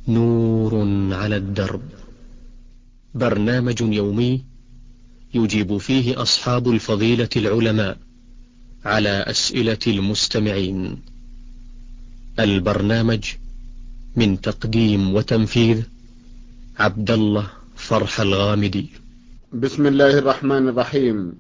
نور على الدرب، برنامج يومي يجيب فيه أصحاب الفضيلة العلماء على أسئلة المستمعين. البرنامج من تقديم وتنفيذ عبد الله فرح الغامدي. بسم الله الرحمن الرحيم.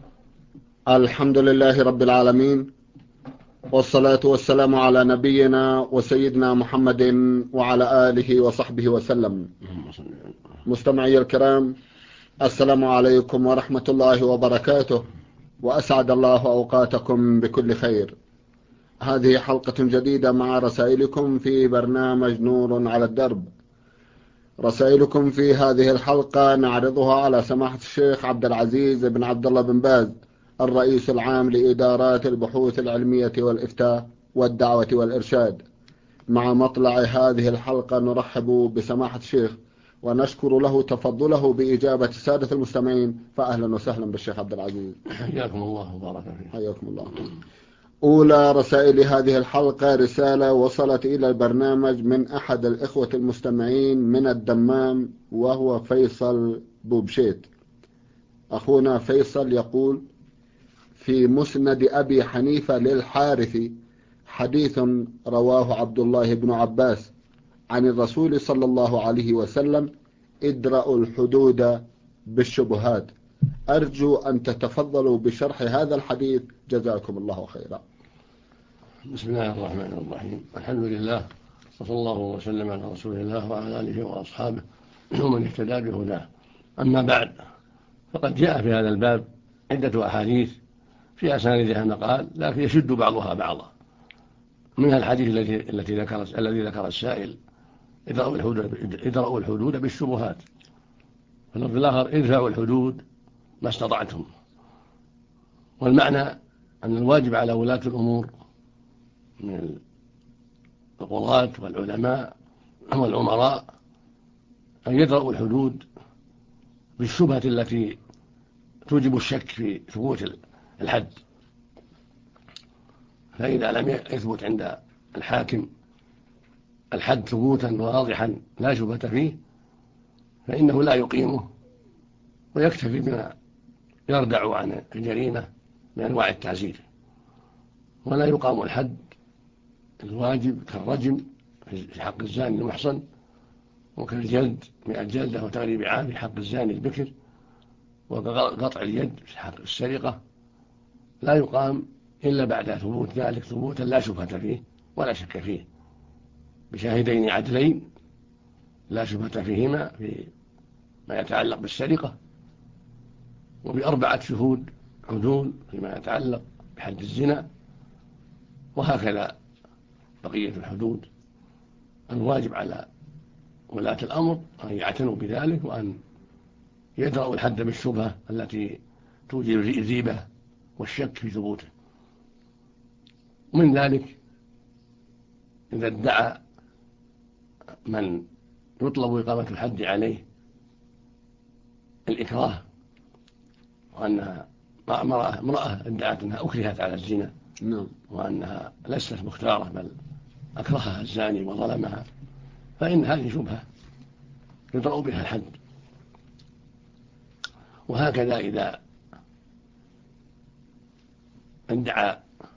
الحمد لله رب العالمين، والصلاة والسلام على نبينا وسيدنا محمد وعلى آله وصحبه وسلم. مستمعي الكرام، السلام عليكم ورحمة الله وبركاته، وأسعد الله أوقاتكم بكل خير. هذه حلقة جديدة مع رسائلكم في برنامج نور على الدرب. رسائلكم في هذه الحلقة نعرضها على سماحة الشيخ عبد العزيز بن عبد الله بن باز، الرئيس العام لإدارات البحوث العلمية والإفتاء والدعوة والإرشاد. مع مطلع هذه الحلقة نرحب بسماحة الشيخ ونشكر له تفضله بإجابة سادة المستمعين، فأهلا وسهلا بالشيخ عبد العزيز. حياكم الله وبارك فيك. حياكم الله. أولى رسائل هذه الحلقة رسالة وصلت إلى البرنامج من أحد الإخوة المستمعين من الدمام، وهو فيصل بوبشيت. أخونا فيصل يقول: في مسند أبي حنيفة للحارثي حديث رواه عبد الله بن عباس عن الرسول صلى الله عليه وسلم: ادرأوا الحدود بالشبهات. أرجو أن تتفضلوا بشرح هذا الحديث، جزاكم الله خيرا. بسم الله الرحمن الرحيم. الحمد لله، وصلى الله وسلم على رسول الله وعلى آله وأصحابه ومن اهتدى بهداه. أما بعد، فقد جاء في هذا الباب عدة أحاديث في أسانيدها مقال، لكن يشد بعضها بعضا. منها الحديث الذي ذكر السائل: ادرأوا الحدود بالشبهات. واللفظ الآخر: ادفعوا الحدود ما استطعتم. والمعنى أن الواجب على ولاة الأمور من القضاة والعلماء والأمراء أن يدرأوا الحدود بالشبهة التي توجب الشك في ثبوت الحد. فإذا لم يثبت عند الحاكم الحد ثبوتا واضحا لا شبهة فيه، فإنه لا يقيمه ويكتفي بما يردع عن الجريمة من أنواع التعزير، ولا يقام الحد الواجب كالرجم في حق الزاني المحصن، وكالجلد 100 جلدة وتغريب عام في حق الزاني البكر، وقطع اليد في حق السرقة. لا يقام إلا بعد ثبوت ذلك ثبوتا لا شبهة فيه ولا شك فيه، بشاهدين عدلين لا شبهة فيهما فيما يتعلق بالسرقة، وب4 شهود عدول فيما يتعلق بحد الزنا. وهكذا بقية الحدود. الواجب على ولاة الأمر أن يعتنوا بذلك، وأن يدرأوا الحد بالشبهة التي توجب الريبة والشك في ثبوته. ومن ذلك إذا ادعى من يطلب إقامة الحد عليه الإكراه، وأنها امرأة ادعت أنها أكرهت على الزنا وأنها ليست مختارة بل أكرهها الزاني وظلمها، فإن هذه شبهة يدرأ بها الحد. وهكذا إذا ادعى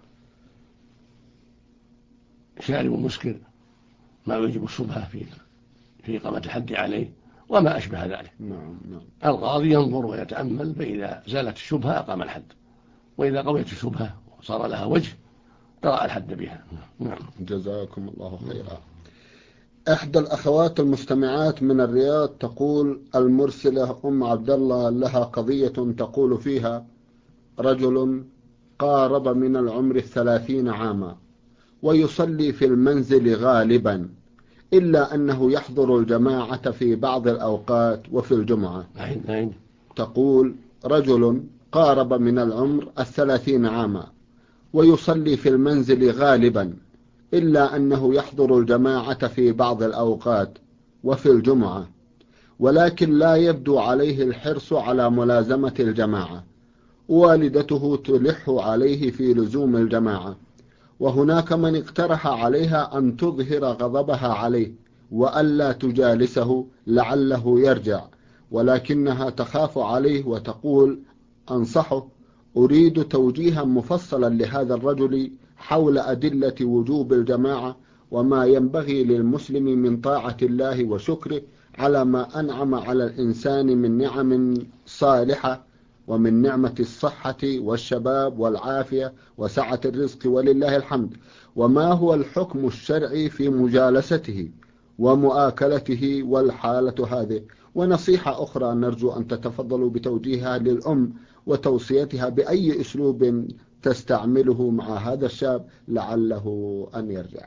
شارب مسكر ما يوجب الشبهة في إقامة الحد عليه وما أشبه ذلك. القاضي ينظر ويتأمل، فإذا زالت الشبهة أقام الحد، وإذا قويت الشبهة وصار لها وجه طرأ الحد بها. جزاكم الله خيرا. إحدى الأخوات المستمعات من الرياض تقول: المرسلة أم عبد الله لها قضية تقول فيها: رجل قارب من العمر 30 عاما ويصلي في المنزل غالبا، إلا أنه يحضر الجماعة في بعض الأوقات وفي الجمعة. تقول: رجل قارب من العمر 30 عاما ويصلي في المنزل غالبا، إلا أنه يحضر الجماعة في بعض الأوقات وفي الجمعة، ولكن لا يبدو عليه الحرص على ملازمة الجماعة. والدته تلح عليه في لزوم الجماعة، وهناك من اقترح عليها أن تظهر غضبها عليه وألا تجالسه لعله يرجع، ولكنها تخاف عليه وتقول: أنصحه، أريد توجيها مفصلا لهذا الرجل حول أدلة وجوب الجماعة وما ينبغي للمسلم من طاعة الله وشكره على ما أنعم على الإنسان من نعم صالحة، ومن نعمة الصحة والشباب والعافية وسعة الرزق ولله الحمد، وما هو الحكم الشرعي في مجالسته ومؤاكلته والحالة هذه. ونصيحة أخرى نرجو أن تتفضلوا بتوجيهها للأم وتوصيتها بأي أسلوب تستعمله مع هذا الشاب لعله أن يرجع.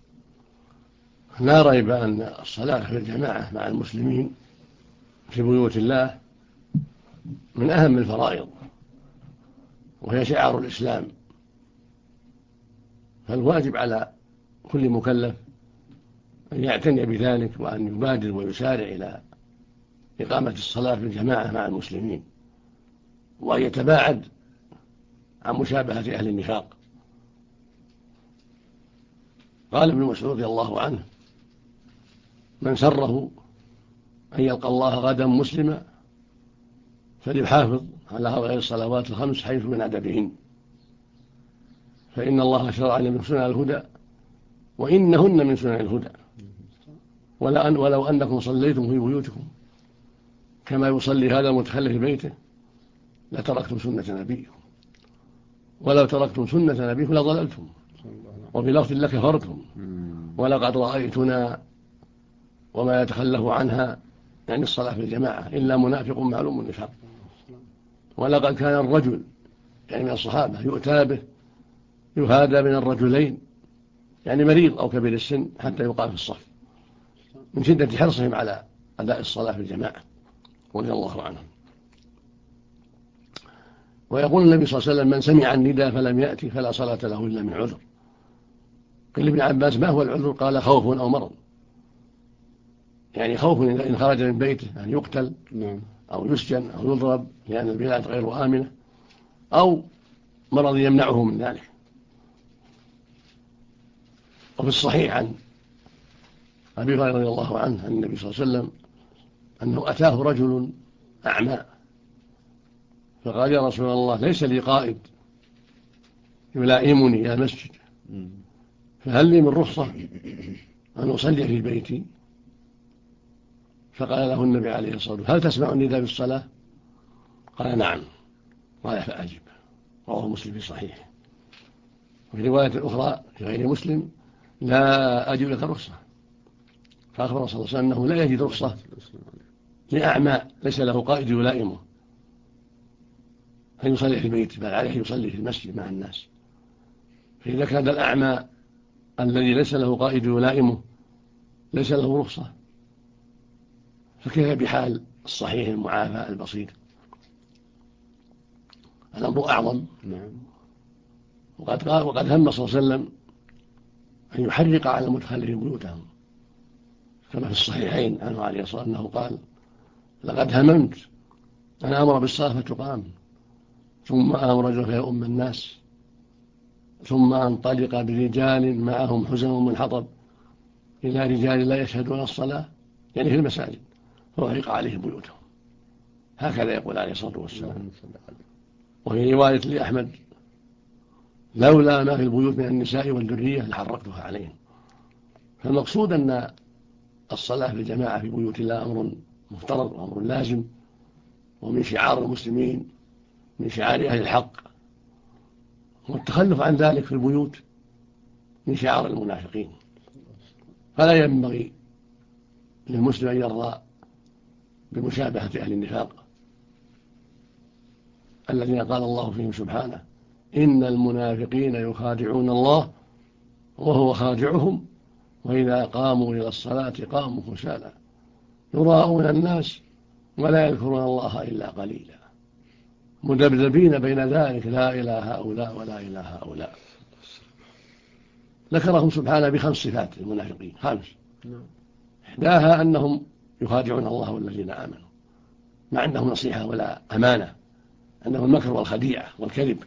لا ريب أن الصلاة في الجماعة مع المسلمين في بيوت الله من أهم الفرائض، وهي شعار الإسلام، فالواجب على كل مكلف أن يعتني بذلك وأن يبادر ويسارع إلى إقامة الصلاة في الجماعة مع المسلمين، وأن يتباعد عن مشابهة أهل النفاق. قال ابن مسعود رضي الله عنه: من سره أن يلقى الله غدا مسلما فليحافظ على هؤلاء الصلوات الخمس حيث من أدبهن، فإن الله شرع لنا من سنن الهدى وإنهن من سنن الهدى، ولو أنكم صليتم في بيوتكم كما يصلي هذا المتخلف في بيته لتركتم سنة نبيكم، ولو تركتم سنة نبيكم لضللتم، وفي لفظ لكفرتم، ولقد رأيتنا وما يتخلف عنها، يعني الصلاة في الجماعة، إلا منافق معلوم النفاق. ولقد كان الرجل، يعني من الصحابة، يؤتى به يهادى من الرجلين، يعني مريض أو كبير السن، حتى يقام في الصف من شدة حرصهم على أداء الصلاة في الجماعة رضي الله عنهم. ويقول النبي صلى الله عليه وسلم: من سمع النداء فلم يأتي فلا صلاة له إلا من عذر. قيل لابن عباس: ما هو العذر؟ قال: خوف أو مرض، يعني خوف إن خرج من بيته أن يقتل أو يسجن أو يضرب لأن البلاد غير آمنة، أو مرض يمنعه من ذلك. وفي الصحيح عن أبي هريرة رضي الله عنه عن النبي صلى الله عليه وسلم أنه أتاه رجل أعمى فقال: يا رسول الله، ليس لي قائد يلائمني إلى المسجد، فهل لي من رخصة أن أصلي في بيتي؟ فقال له النبي عليه الصلاة والسلام: هل تسمع النداء بالصلاة؟ قال: نعم. قال: فأجب. رواه مسلم في صحيحه. وفي رواية أخرى في غير مسلم: لا أجد لك رخصة. فأخبر صلى الله عليه وسلم أنه لا يجد رخصة لأعمى ليس له قائد يلائمه أن يصلي في البيت، بل عليه يصلي في المسجد مع الناس. فإذا كان الأعمى الذي ليس له قائد يلائمه ليس له رخصة، فكيف بحال الصحيح المعافى البصير؟ الأمر أعظم. وقد هم صلى الله عليه وسلم أن يحرق على المتخلفين بيوتهم، كما في الصحيحين عنه عليه الصلاة والسلام أنه قال: لقد هممت أن أمر بالصلاة فتقام، ثم آمر رجل فيؤم الناس، ثم أنطلق برجال معهم حزم من حطب إلى رجال لا يشهدون الصلاة، يعني في المساجد، فأحرق عليهم بيوتهم. هكذا يقول عليه الصلاة والسلام. وفي رواية لأحمد: لولا ما في البيوت من النساء والذرية لحرقتها عليهم. فالمقصود أن الصلاة في الجماعة في بيوت الله أمر مفترض وأمر لازم، ومن شعار المسلمين، من شعار أهل الحق، والتخلف عن ذلك في البيوت من شعار المنافقين. فلا ينبغي للمسلم أن يرضى بمشابهة أهل النفاق الذين قال الله فيهم سبحانه: إن المنافقين يخادعون الله وهو خادعهم وإذا قاموا إلى الصلاة قاموا كسالى يراءون الناس ولا يذكرون الله إلا قليلا مذبذبين بين ذلك لا إلى هؤلاء ولا إلى هؤلاء. ذكرهم سبحانه بخمس صفات المنافقين، خمس: إحداها أنهم يخادعون الله والذين آمنوا، ما عندهم نصيحة ولا أمانة، عندهم المكر والخديعة والكذب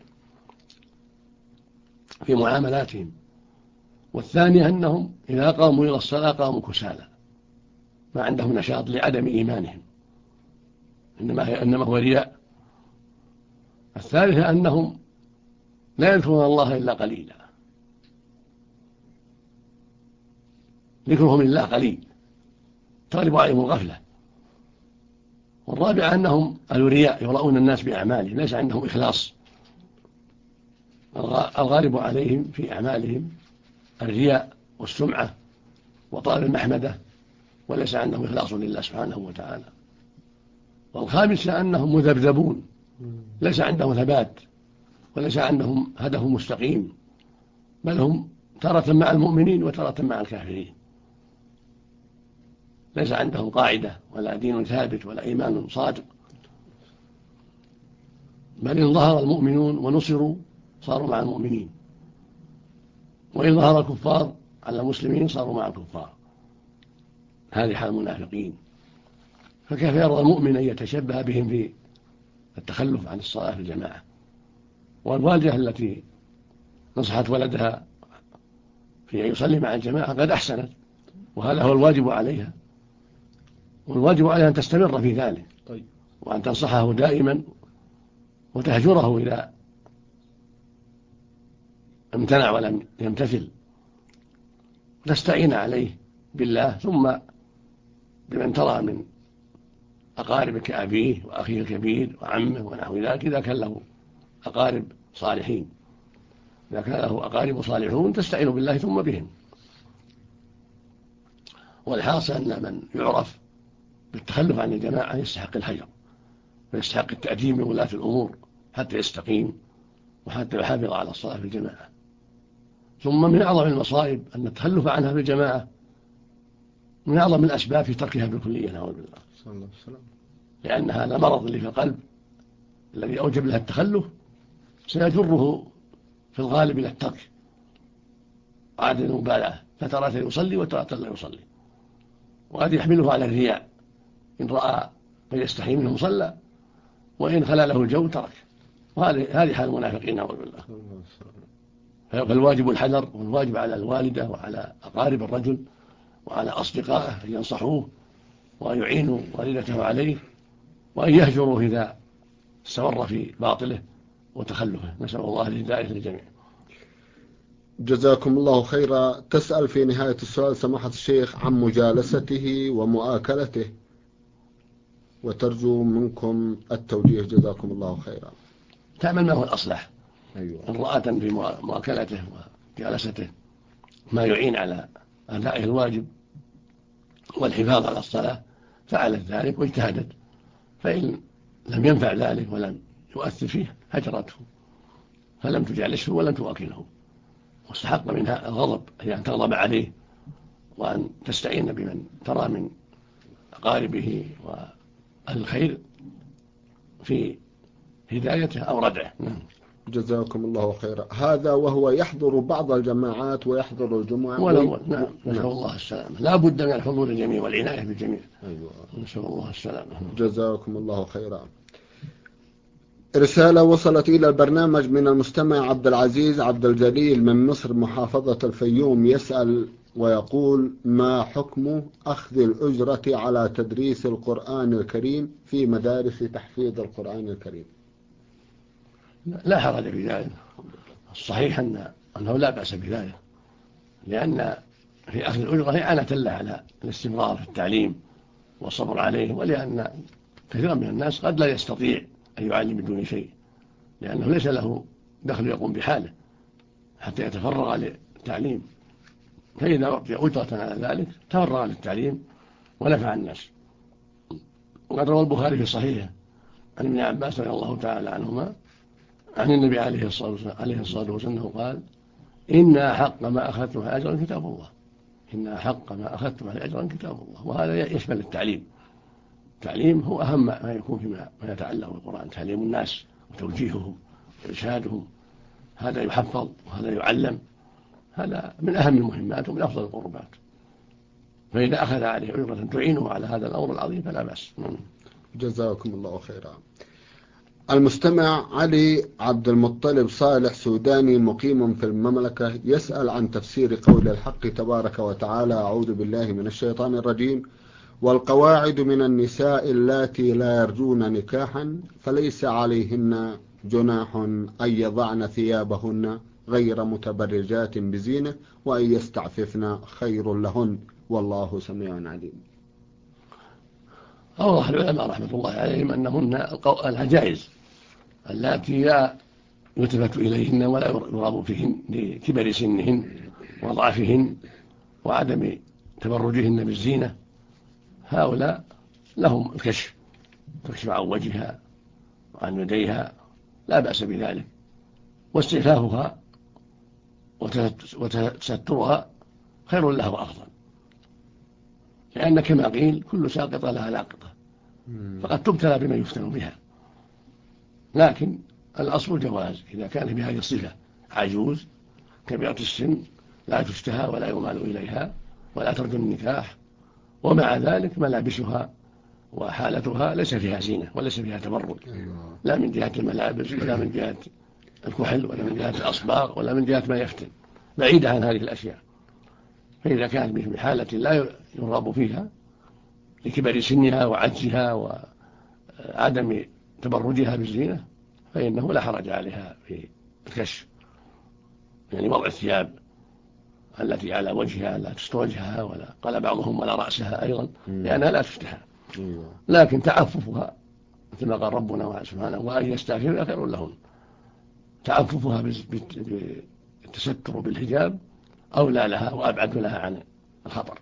في معاملاتهم. والثانية أنهم إذا قاموا إلى الصلاة قاموا كسالى، ما عندهم نشاط لعدم إيمانهم، إنما هو رياء. الثالثة أنهم لا يذكرون الله إلا قليلا، ذكرهم لله قليل تغلب عليهم الغفلة. والرابعة أنهم الرياء، يراؤون الناس بأعمالهم، ليس عندهم إخلاص. الغالب عليهم في أعمالهم الرياء والسمعة وطلب المحمدة، وليس عندهم إخلاص لله سبحانه وتعالى. والخامسة أنهم مذبذبون، ليس عندهم ثبات، وليس عندهم هدف مستقيم، بل هم تارة مع المؤمنين وتارة مع الكافرين، ليس عندهم قاعدة ولا دين ثابت ولا إيمان صادق. بل إن ظهر المؤمنون ونصروا صاروا مع المؤمنين، وإن ظهر الكفار على المسلمين صاروا مع الكفار. هذه حال المنافقين. فكيف يرضى المؤمن أن يتشبه بهم في التخلف عن الصلاة في الجماعة؟ والوالدة التي نصحت ولدها في أن يصلي مع الجماعة قد أحسنت، وهذا هو الواجب عليها، والواجب عليها أن تستمر في ذلك، وأن تنصحه دائما وتهجره إذا امتنع ولم يمتثل، تستعين عليه بالله ثم بمن ترى من أقاربك كأبيه وأخيه الكبير وعمه ونحو ذلك، إذا كان له أقارب صالحين. إذا كان له أقارب صالحون تستعين بالله ثم بهم. والحاصل أن من يعرف بالتخلف عن الجماعة يستحق الهجر، ويستحق التأديب من ولاة الأمور حتى يستقيم وحتى يحافظ على الصلاة في الجماعة. ثم من أعظم المصائب أن التخلف عنها في الجماعة من أعظم الأسباب في تركها بالكلية، نعوذ بالله، لأن هذا مرض اللي في القلب الذي أوجب لها التخلف سيجره في الغالب إلى الترك عادة المبالغة، فترة يصلي وترة لا يصلي، وقد يحمله على الرياء، إن رأى من يستحي منه صلى، وإن خلا له الجو ترك. وهذه حال المنافقين نعوذ بالله. فالواجب الحذر، والواجب على الوالدة وعلى أقارب الرجل وعلى أصدقائه أن ينصحوه وأن يعينوا والدته عليه، وأن يهجروا إذا استمر في باطله وتخلفه. نسأل الله الهداية للجميع. جزاكم الله خيرا. تسأل في نهاية السؤال سماحة الشيخ عن مجالسته ومؤاكلته، وترجو منكم التوجيه. جزاكم الله خيرا. تعمل ما هو الأصلح. أيوة. إن رأت في مؤاكلته وجالسته ما يعين على أداء الواجب والحفاظ على الصلاة فعلت ذلك واجتهدت، فإن لم ينفع ذلك ولم يؤثر فيه هجرته، فلم تجالسه ولم تؤاكله، واستحق منها الغضب، هي أن تغضب عليه وأن تستعين بمن ترى من أقاربه والخير في هدايته أو ردعه. جزاكم الله خيرا. هذا وهو يحضر بعض الجماعات ويحضر الجمعة نعم. نسأل الله السلامة. لا بد من الحضور الجميع والعناية بالجميع. أيوة. نسأل الله السلامة. جزاكم الله خيرا. رسالة وصلت إلى البرنامج من المستمع عبد العزيز عبد الجليل من مصر محافظة الفيوم، يسأل ويقول: ما حكم أخذ الأجرة على تدريس القرآن الكريم في مدارس تحفيظ القرآن الكريم؟ لا حرج في ذلك. الصحيح أنه لا بأس بذلك، لأن في أخذ الأجرة إعانة له على الاستمرار في التعليم والصبر عليه، ولأن كثيرا من الناس قد لا يستطيع أن يعلم بدون شيء، لأنه ليس له دخل يقوم بحاله حتى يتفرغ للتعليم، فإذا أعطي أجرة على ذلك تفرغ للتعليم ونفع الناس. وقد روى البخاري في صحيحه عن ابن عباس رضي الله تعالى عنهما عن النبي عليه الصلاة والسلام قال: إن أحق ما أخذتم عليه أجرا كتاب الله. إن أحق ما أخذتم عليه أجرا كتاب الله. وهذا يشمل التعليم. التعليم هو أهم ما يكون فيما يتعلق بالقرآن، تعليم الناس وتوجيههم وإرشادهم، هذا يحفظ وهذا يعلم، هذا من أهم المهمات ومن أفضل القربات. فإذا أخذ عليه أجرة تعينه على هذا الأمر العظيم فلا بأس. جزاكم الله خيرا. المستمع علي عبد المطلب صالح سوداني مقيم في المملكة يسأل عن تفسير قول الحق تبارك وتعالى: أعوذ بالله من الشيطان الرجيم، والقواعد من النساء اللاتي لا يرجون نكاحا فليس عليهن جناح أن يضعن ثيابهن غير متبرجات بزينة وأن يستعففن خير لهن والله سميع عليم. أوضح العلماء رحمة الله عليهم أنهن العجائز اللاتي لا يلتفت إليهن ولا يرغب فيهن لكبر سنهن وضعفهن وعدم تبرجهن بالزينة، هؤلاء لهم الكشف، تكشف عن وجهها وعن يديها لا بأس بذلك، واستعفافها وتسترها خير له وأفضل، لأن كما قيل كل ساقطة لها لاقطة، فقد تبتلى بما يفتن بها، لكن الأصل جواز إذا كان بهذه الصفة عجوز كبيرة السن لا تشتهى ولا يمال إليها ولا ترجو النكاح، ومع ذلك ملابسها وحالتها ليس فيها زينة وليس فيها تبرج، لا من جهة الملابس ولا من جهة الكحل ولا من جهة الأصباغ ولا من جهة ما يفتن، بعيدة عن هذه الأشياء. فإذا كانت بحالة لا يرغب فيها لكبر سنها وعجزها وعدم تبرجها بالزينة فإنه لا حرج عليها في الكشف، يعني وضع الثياب التي على وجهها لا تستر وجهها، ولا قال بعضهم ولا رأسها أيضا لأنها لا تفتح، لكن تعففها مثل ما قال ربنا سبحانه وأن يستعففن خير لهم، تعففها بالتستر بالحجاب أولى لها وأبعد لها عن الخطر.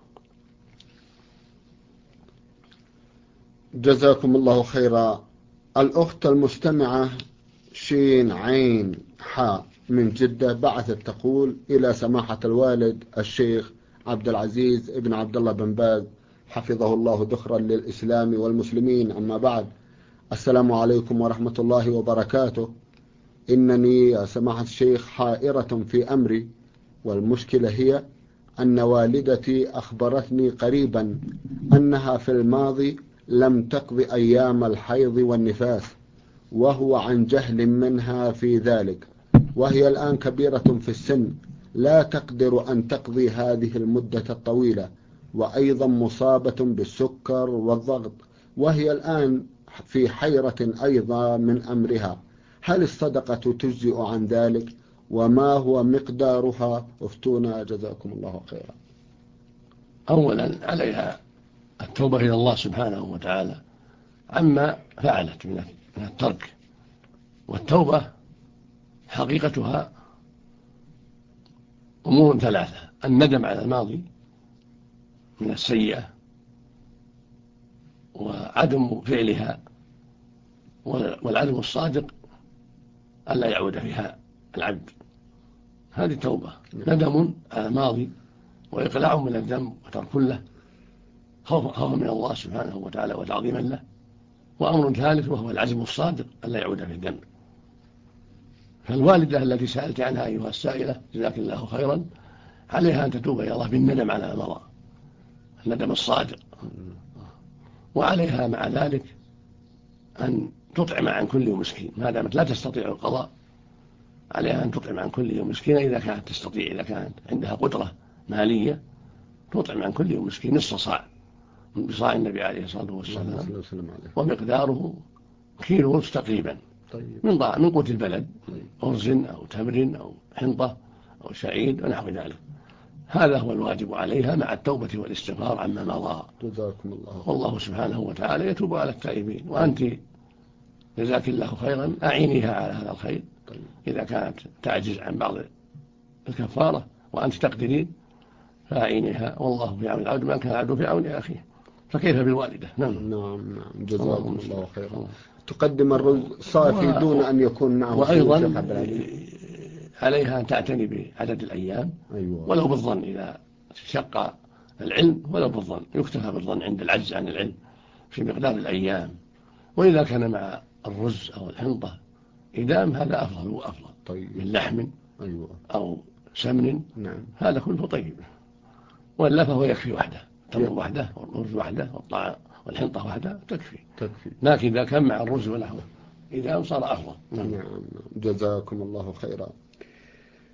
جزاكم الله خيرا. الأخت المستمعة شين عين حاء من جدة بعثت تقول: إلى سماحة الوالد الشيخ عبد العزيز ابن عبد الله بن باز حفظه الله ذخرا للإسلام والمسلمين، أما بعد، السلام عليكم ورحمة الله وبركاته. إنني يا سماحة الشيخ حائرة في أمري، والمشكلة هي أن والدتي أخبرتني قريبا أنها في الماضي لم تقضي أيام الحيض والنفاس، وهو عن جهل منها في ذلك، وهي الآن كبيرة في السن لا تقدر أن تقضي هذه المدة الطويلة، وأيضا مصابة بالسكر والضغط، وهي الآن في حيرة أيضا من أمرها. هل الصدقة تجزئ عن ذلك؟ وما هو مقدارها؟ افتونا جزاكم الله خيرا. أولا عليها التوبة إلى الله سبحانه وتعالى عما فعلت من الترك، والتوبة حقيقتها أمور ثلاثة: الندم على الماضي من السيئة، وعدم فعلها، والعزم الصادق ألا يعود فيها العبد. هذه التوبة، ندم على الماضي وإقلاع من الذنب وترك له خوفا من الله سبحانه وتعالى وتعظيما له، وأمر ثالث وهو العزم الصادق ألا يعود في الذنب. فالوالدة التي سألت عنها أيها السائلة جزاك الله خيرا عليها أن تتوب إلى الله بالندم على ما مضى، الندم الصادق، وعليها مع ذلك أن تطعم عن كل مسكين ما دامت لا تستطيع القضاء، عليها أن تطعم عن كل يوم مسكين إذا كانت تستطيع، إذا كانت عندها قدرة مالية تطعم عن كل يوم مسكين نصف صاع من بصاع النبي عليه الصلاة والسلام، ومقداره كيلو ونصف تقريبا من قوت البلد، أرز أو تمر أو حنطة أو شعير ونحو ذلك. هذا هو الواجب عليها مع التوبة والاستغفار عما مضى. جزاكم الله. والله سبحانه وتعالى يتوب على التائبين، وأنت جزاك الله خيرا أعينيها على هذا الخير إذا كانت تعجز عن بعض الكفارة وأنت تقدرين فأعينيها، والله في عون العبد ما كان العبد في عون أخيه، فكيف بالوالدة؟ نعم جزاكم الله خيرا. تقدم الرز صافي دون أن يكون معه، وأيضا عليها أن تعتني بعدد الأيام، ولو بالظن إذا شق العلم، ولو بالظن يكتفى بالظن عند العجز عن العلم في مقدار الأيام، وإذا كان مع الرز أو الحنطة إدام هذا أفضل وأفضل، من لحم أو سمن، هذا كله طيب، وإلا فهو يكفي وحده، تمر وحده والرز وحده والحنطة وحده تكفي. لكن إذا كان مع الرز ونحوه إدام صار أفضل. نعم. جزاكم الله خيرا.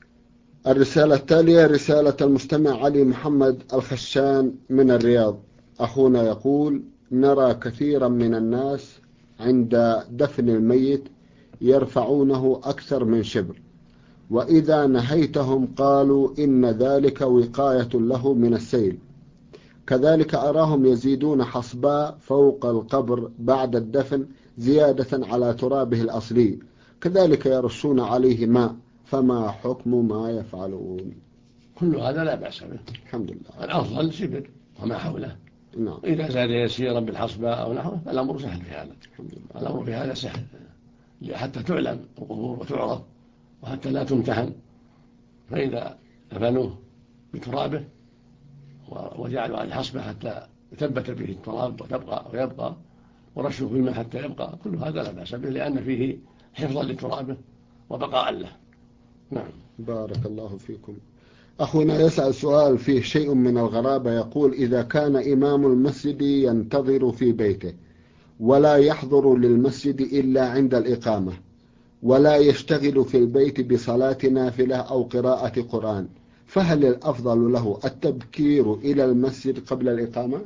الرسالة التالية رسالة المستمع علي محمد الخشان من الرياض. أخونا يقول: نرى كثيرا من الناس عند دفن الميت يرفعونه أكثر من شبر، وإذا نهيتهم قالوا إن ذلك وقاية له من السيل. كذلك أراهم يزيدون حصباء فوق القبر بعد الدفن زيادة على ترابه الأصلي، كذلك يرشون عليه ماء، فما حكم ما يفعلون؟ كل هذا لا بأس به، الحمد لله. الأفضل شبر وما حوله. نعم. إذا زاد يسيرا بالحصباء أو نحوه فالأمر سهل في هذا. الأمر في هذا سهل حتى تعلم القبور وتعرف وحتى لا تمتحن. فإذا دفنوه بترابه وجعلوا عليه حصبة حتى يثبت به التراب ويبقى ورشوا في الماء حتى يبقى، كل هذا لا بأس به، لأن فيه حفظا لترابه وبقاء له. نعم. بارك الله فيكم. أخونا يسأل سؤال فيه شيء من الغرابة، يقول: إذا كان إمام المسجد ينتظر في بيته ولا يحضر للمسجد إلا عند الإقامة، ولا يشتغل في البيت بصلاة نافلة أو قراءة قرآن، فهل الأفضل له التبكير إلى المسجد قبل الإقامة؟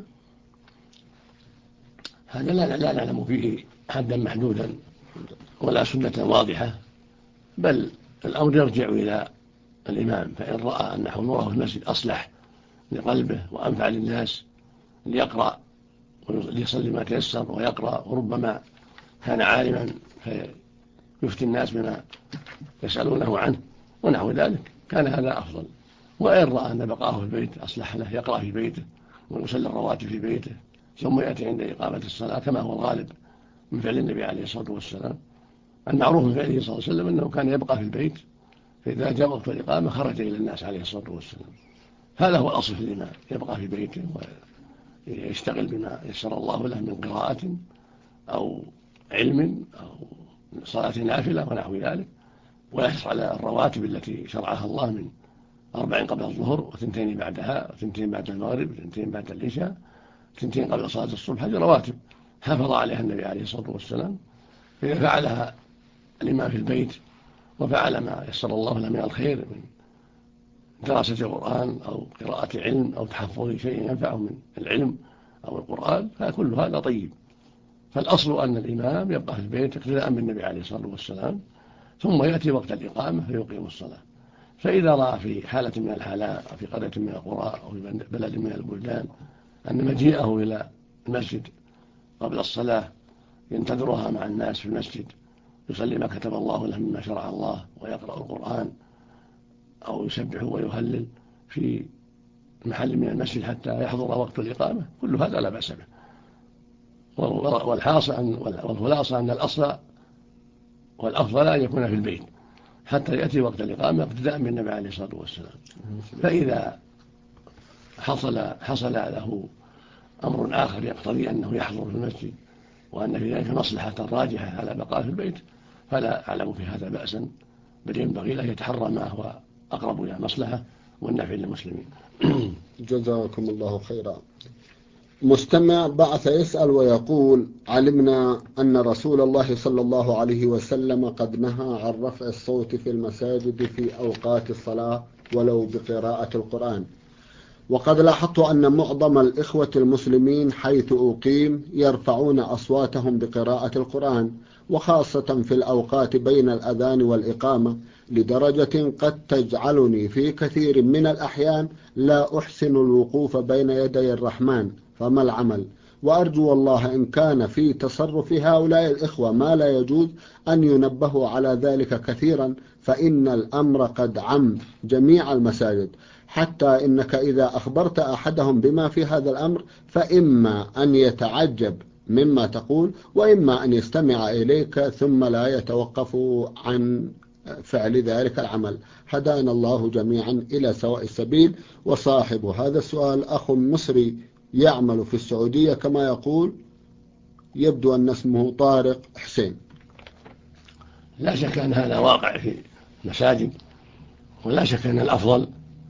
هذا لا نعلم فيه حدا محدودا ولا سنة واضحة، بل الأمر يرجع إلى الإمام، فإن رأى أن حضوره في المسجد أصلح لقلبه وأنفع للناس ليقرأ وليصلي ما تيسر ويقرأ، وربما كان عالما فيفتي الناس بما يسألونه عنه ونحو ذلك، كان هذا أفضل. وإن رأى أن بقاه في البيت أصلح له يقرأ في بيته ويصلي الرواتب في بيته ثم يأتي عند إقامة الصلاة كما هو الغالب من فعل النبي عليه الصلاة والسلام. المعروف من فعله صلى الله عليه وسلم أنه كان يبقى في البيت، فإذا جاء وقت الإقامة خرج إلى الناس عليه الصلاة والسلام. هذا هو الأصل في الإمام، يبقى في بيته ويشتغل بما يسر الله له من قراءة أو علم أو صلاة نافلة ونحو ذلك، ويحرص على الرواتب التي شرعها الله من 4 قبل الظهر و2 بعدها و2 بعد المغرب و2 بعد العشاء و2 قبل صلاة الصبح. هذه رواتب حافظ عليها النبي عليه الصلاة والسلام. فإذا فعلها الإمام في البيت وفعل ما يسر الله له من الخير من دراسة القرآن أو قراءة علم أو تحفظ شيء ينفعه من العلم أو القرآن، فكل هذا طيب. فالأصل أن الإمام يبقى في البيت اقتداء بالنبي عليه الصلاة والسلام، ثم يأتي وقت الإقامة فيقيم الصلاة. فإذا رأى في حالة من الحالات أو في قرية من القرى أو في بلد من البلدان أن مجيئه إلى المسجد قبل الصلاة ينتظرها مع الناس في المسجد يصلي ما كتب الله له مما شرع الله ويقرأ القرآن أو يسبح ويهلل في محل من المسجد حتى يحضر وقت الإقامة، كل هذا لا بأس به. والخلاصة أن الأصل والأفضل أن يكون في البيت حتى يأتي وقت الإقامة اقتداء بالنبي عليه الصلاة والسلام. فإذا حصل له أمر آخر يقتضي أنه يحضر في المسجد وأن في ذلك مصلحة راجحة على بقاء في البيت فلا أعلم في هذا بأسا، بل ينبغي له يتحرى ما هو أقرب إلى المصلحة والنفع للمسلمين. جزاكم الله خيرا. مستمع بعث يسأل ويقول: علمنا أن رسول الله صلى الله عليه وسلم قد نهى عن رفع الصوت في المساجد في أوقات الصلاة ولو بقراءة القرآن، وقد لاحظت أن معظم الإخوة المسلمين حيث أقيم يرفعون أصواتهم بقراءة القرآن، وخاصة في الأوقات بين الأذان والإقامة، لدرجة قد تجعلني في كثير من الأحيان لا أحسن الوقوف بين يدي الرحمن، فما العمل؟ وأرجو الله إن كان في تصرف هؤلاء الإخوة ما لا يجوز أن ينبهوا على ذلك كثيرا، فإن الأمر قد عم جميع المساجد، حتى إنك إذا أخبرت أحدهم بما في هذا الأمر فإما أن يتعجب مما تقول، وإما أن يستمع إليك ثم لا يتوقف عن فعل ذلك العمل. هدانا الله جميعا إلى سواء السبيل. وصاحب هذا السؤال أخ مصري يعمل في السعودية كما يقول، يبدو أن اسمه طارق حسين. لا شك أن هذا واقع في المساجد، ولا شك أن الأفضل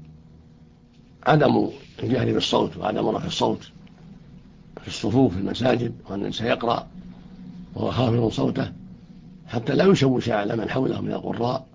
عدم الجهر بالصوت وعدم رفع الصوت في الصفوف في المساجد، وأن الإنسان يقرأ وهو خافض صوته حتى لا يشوش على من حوله من القراء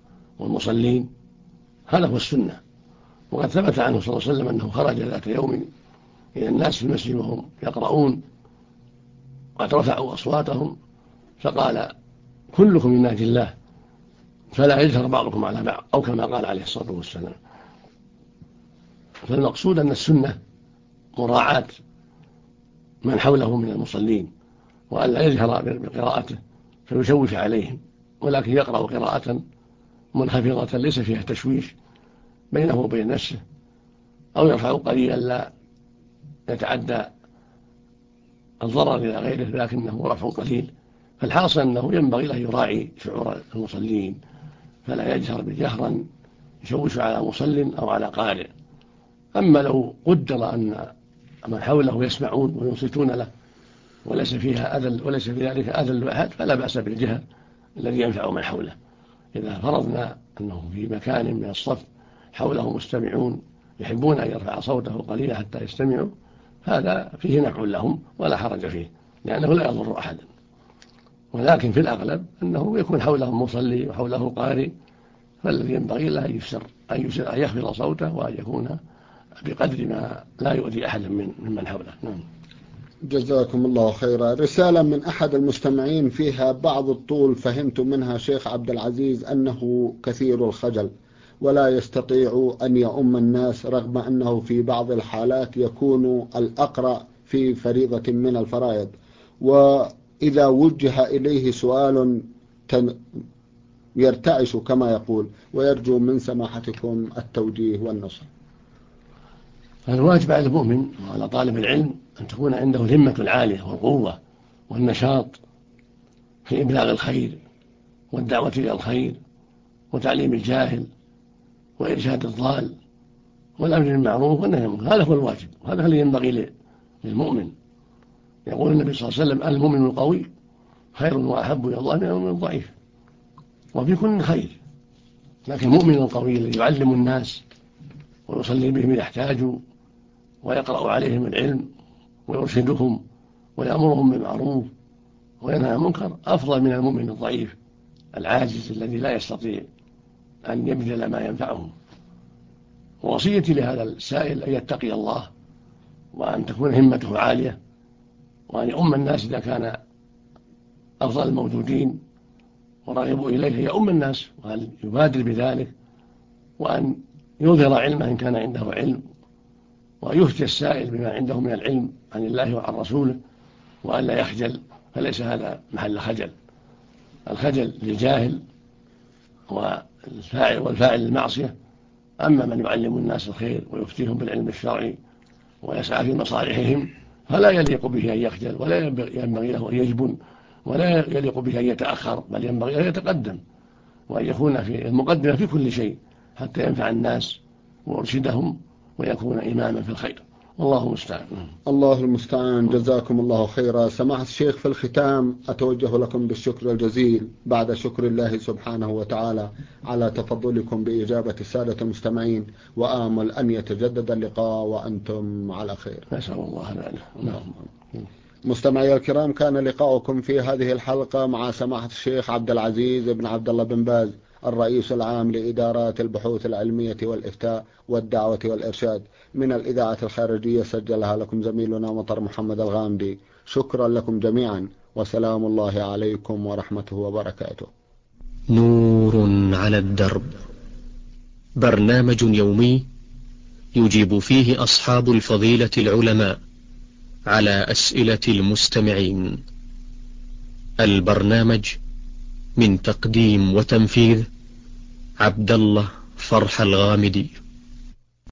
والمصلين. هذا هو السنة. وقد ثبت عنه صلى الله عليه وسلم أنه خرج ذات يوم إلى الناس في المسجد وهم يقرؤون قد رفعوا أصواتهم فقال كلكم من نهج الله فلا يجهر بعضكم على بعض، أو كما قال عليه الصلاة والسلام. فالمقصود أن السنة مراعاة من حوله من المصلين، وأن لا يجهر بقراءته فيشوش عليهم، ولكن يقرأ قراءة منخفضة ليس فيها تشويش بينه وبين نفسه، أو يرفع قليلا لا يتعدى الضرر إلى غيره لكنه رفع قليل. فالحاصل أنه ينبغي له يراعي شعور المصلين، فلا يجهر بجهرا يشوش على مصل أو على قارئ. أما لو قدر أن من حوله يسمعون وينصتون له وليس في ذلك أذى لأحد فلا بأس بالجهر الذي ينفع من حوله. إذا فرضنا أنه في مكان من الصف حوله مستمعون يحبون أن يرفع صوته قليلا حتى يستمعوا، هذا فيه نفع لهم ولا حرج فيه، لأنه لا يضر أحدا. ولكن في الأغلب أنه يكون حوله مصلي وحوله قارئ، فالذي ينبغي له أن يخفض صوته وأن يكون بقدر ما لا يؤذي أحدا ممن حوله. جزاكم الله خيرا. رسالة من أحد المستمعين فيها بعض الطول، فهمت منها شيخ عبد العزيز أنه كثير الخجل ولا يستطيع أن يؤم الناس، رغم أنه في بعض الحالات يكون الأقرأ في فريضة من الفرائض، وإذا وجه إليه سؤال يرتعش كما يقول، ويرجو من سماحتكم التوجيه والنصح. فالواجب على المؤمن وعلى طالب العلم أن تكون عنده الهمة العالية والقوة والنشاط في إبلاغ الخير والدعوة إلى الخير وتعليم الجاهل وإرشاد الضال والأمر بالمعروف والنهي عن المنكر. هذا هو الواجب، هذا الذي ينبغي للمؤمن. يقول النبي صلى الله عليه وسلم المؤمن القوي خير وأحب إلى الله من المؤمن الضعيف، وفي كل خير. لكن المؤمن القوي الذي يعلم الناس ويصلي بهم إذا احتاجوا ويقرأ عليهم العلم ويرشدهم ويأمرهم بالمعروف وينهى عن المنكر أفضل من المؤمن الضعيف العاجز الذي لا يستطيع أن يبذل ما ينفعهم. ووصيتي لهذا السائل أن يتقي الله، وأن تكون همته عالية، وأن يؤم الناس إذا كان أفضل الموجودين ورغبوا إليه يؤم الناس، وأن يبادر بذلك، وأن يظهر علمه إن كان عنده علم، وأن يفتي السائل بما عنده من العلم عن الله وعن رسوله، وأن لا يخجل، فليس هذا محل خجل. الخجل للجاهل والفاعل المعصية. أما من يعلم الناس الخير ويفتيهم بالعلم الشرعي ويسعى في مصالحهم فلا يليق به أن يخجل، ولا ينبغي له أن يجبن، ولا يليق به أن يتأخر، بل ينبغي أن يتقدم وأن يكون في المقدمة في كل شيء حتى ينفع الناس ويرشدهم ويكون إماما في الخير. والله المستعان. الله المستعان. جزاكم الله خيرا. سماحة الشيخ، في الختام أتوجه لكم بالشكر الجزيل بعد شكر الله سبحانه وتعالى على تفضلكم بإجابة السادة المستمعين، وآمل أن يتجدد اللقاء وأنتم على خير. نسأل الله ذلك. مستمعي الكرام، كان لقاؤكم في هذه الحلقة مع سماحة الشيخ عبد العزيز بن عبد الله بن باز، الرئيس العام لإدارات البحوث العلمية والإفتاء والدعوة والإرشاد، من الإذاعة الخارجية، سجلها لكم زميلنا مطر محمد الغامدي. شكرا لكم جميعا، وسلام الله عليكم ورحمته وبركاته. نور على الدرب، برنامج يومي يجيب فيه أصحاب الفضيلة العلماء على أسئلة المستمعين. البرنامج من تقديم وتنفيذ عبد الله فرح الغامدي.